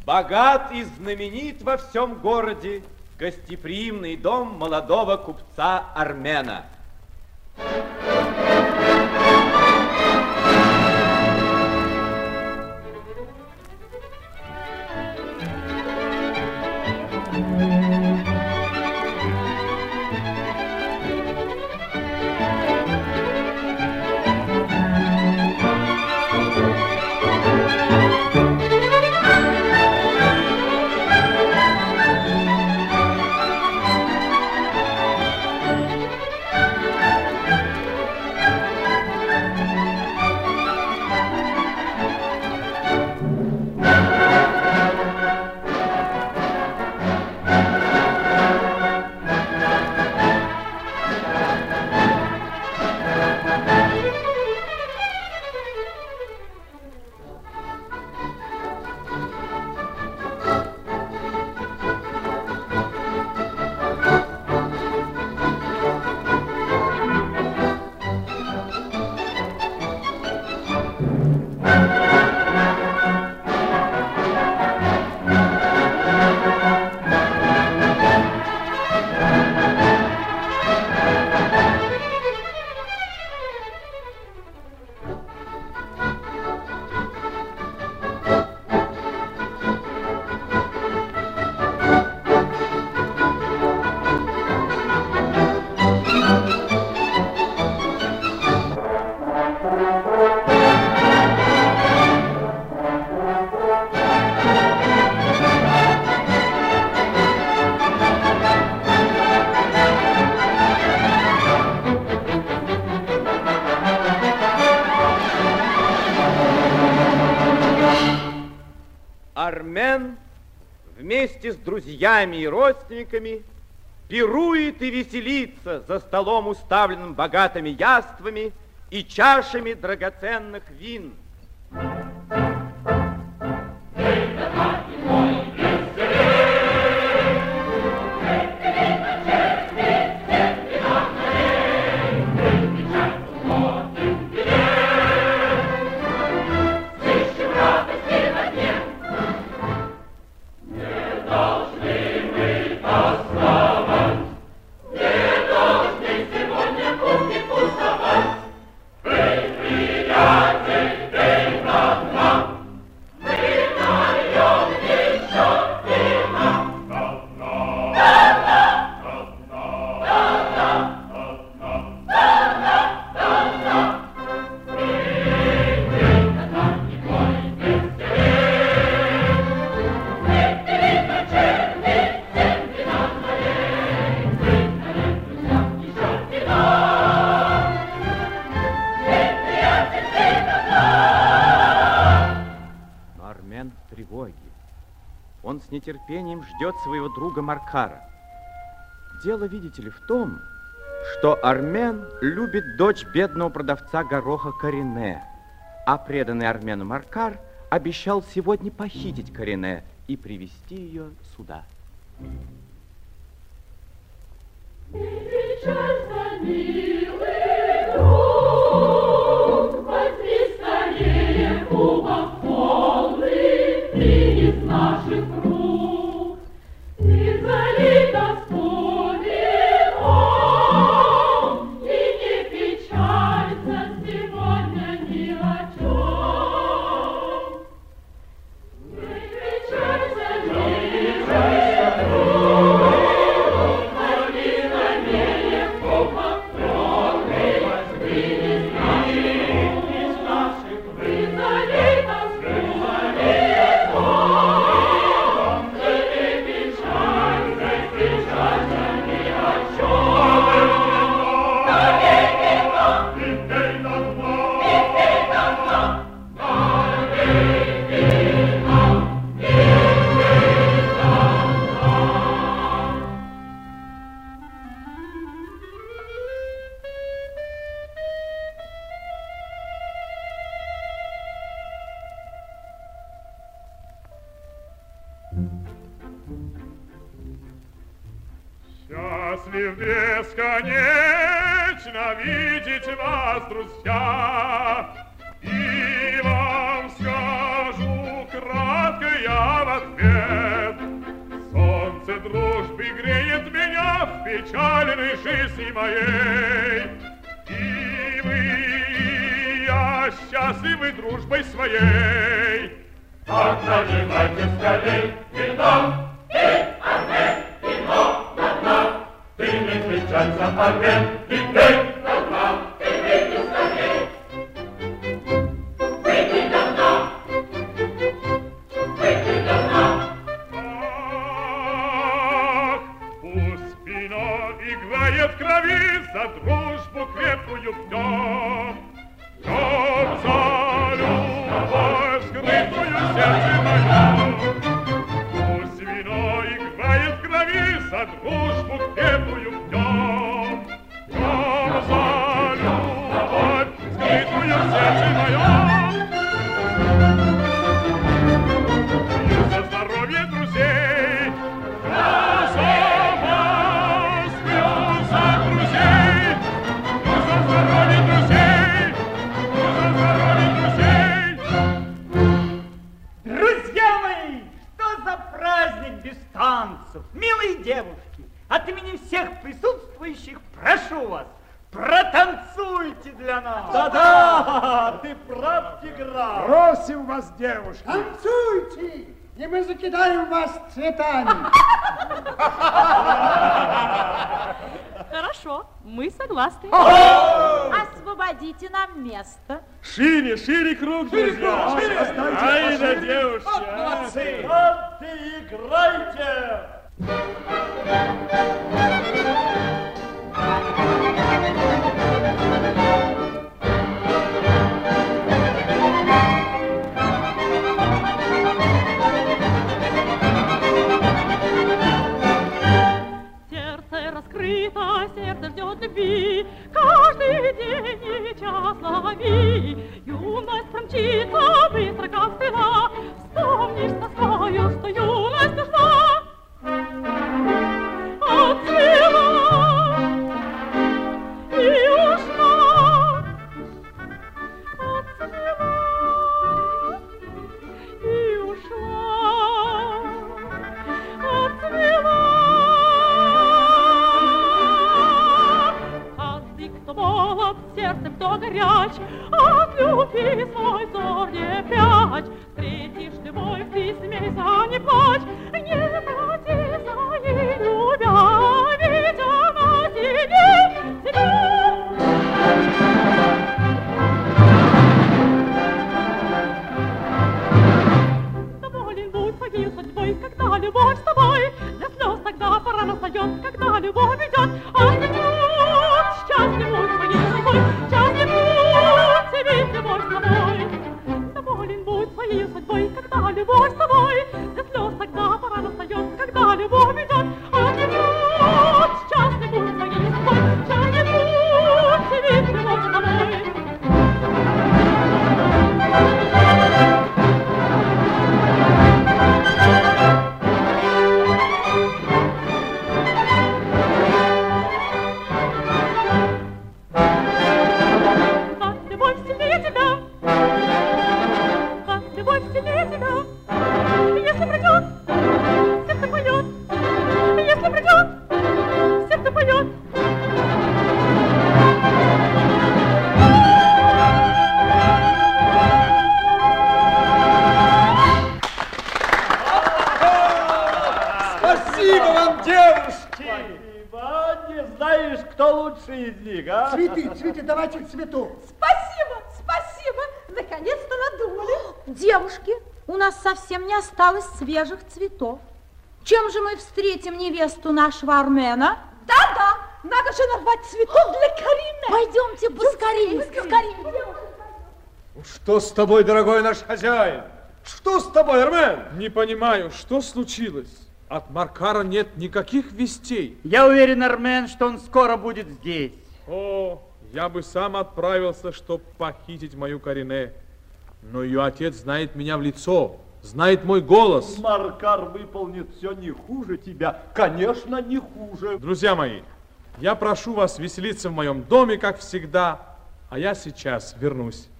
Богат и знаменит во всем городе гостеприимный дом молодого купца Армена. Армен вместе с друзьями и родственниками пирует и веселится за столом, уставленным богатыми яствами и чашами драгоценных вин. Он с нетерпением ждет своего друга Маркара. Дело, видите ли, в том, что Армен любит дочь бедного продавца гороха Карине, а преданный Армену Маркар обещал сегодня похитить Карине и привести ее сюда. Счастлив бесконечно видеть вас, друзья, и вам скажу кратко я в ответ. печальной жизни моей. И вы, и я счастливы дружбой своей. Так наливайте скорей вино, пей, Армен, вино на дна. Ты не печалься, Армен, и пей на дна. Ты выпей скорей. Выпей на дна. Выпей на дна. Ах, пусть вино играет в крови, за дружбу крепкую пьем. Пьем за любовь, скрытую в сердце моем. Пусть вино играет в крови, за дружбу крепкую пьем. Пьем за любовь, скрытую в сердце моем. Пью за здоровье друзей, пью за вас, пью за друзей, пью за здоровье друзей, пью за здоровье друзей. Друзья мои, что за праздник без танцев? Милые девушки, от имени всех присутствующих прошу вас, протанцуйте для нас. Да-да, ты прав, Тигра. Просим вас, девушки. Танцуйте, и мы закидаем вас цветами. Хорошо, мы согласны. Освободите нам место. Шире, шире круг, друзья. Ай да девушки. Молодцы. Вот и играйте. Сердце раскрыто, сердце ждет любви, каждый день и час лови. Юность промчится быстро, как стрела, вспомнишь с тоскою, что юность нужна. Отцвела и ушла, отцвела и ушла, отцвела. Каждый, кто молод, сердцем, кто горяч, от любви свой взор не прячь. Встретишь любовь, ты смейся, не плачь, не протезай, любя, ведь она сильней тебя. Доволен будь своей судьбой, когда любовь с тобой, для слез тогда пора настает, когда любовь идет. Отнюдь счастлив будь своей судьбой, счастлив будь, ведь любовь с тобой. Доволен будь своей судьбой, когда любовь с тобой, для слез тогда пора настает, когда любовь идет. Отнюдь счастлив будь своей судьбой, счастлив будь, ведь любовь с тобой. Как любовь сильнее тебя, как любовь сильнее тебя. Если придет, сердце поет, если придет, сердце поет. Спасибо вам, девушки. Спасибо. Не знаешь, кто лучше из них, а? Цветы, давайте к цвету. Спасибо, спасибо. Наконец-то надумали. Девушки, у нас совсем не осталось свежих цветов. Чем же мы встретим невесту нашего Армена? Да-да, надо же нарвать цветов для Карины. Пойдемте поскорее, скорее, девушки. Что с тобой, дорогой наш хозяин? Что с тобой, Армен? Не понимаю, что случилось? От Маркара нет никаких вестей. Я уверен, Армен, что он скоро будет здесь. О, я бы сам отправился, чтобы похитить мою Карине. Но ее отец знает меня в лицо, знает мой голос. Маркар выполнит все не хуже тебя. Конечно, не хуже. Друзья мои, я прошу вас веселиться в моем доме, как всегда, а я сейчас вернусь.